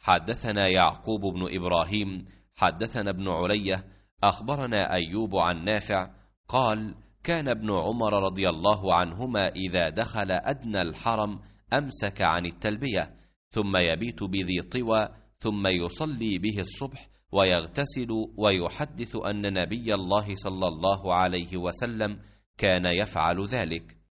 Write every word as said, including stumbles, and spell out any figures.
حدثنا يعقوب بن إبراهيم حدثنا ابن علية أخبرنا أيوب عن نافع قال كان ابن عمر رضي الله عنهما إذا دخل أدنى الحرم أمسك عن التلبية ثم يبيت بذي طوى ثم يصلي به الصبح ويغتسل ويحدث أن نبي الله صلى الله عليه وسلم كان يفعل ذلك.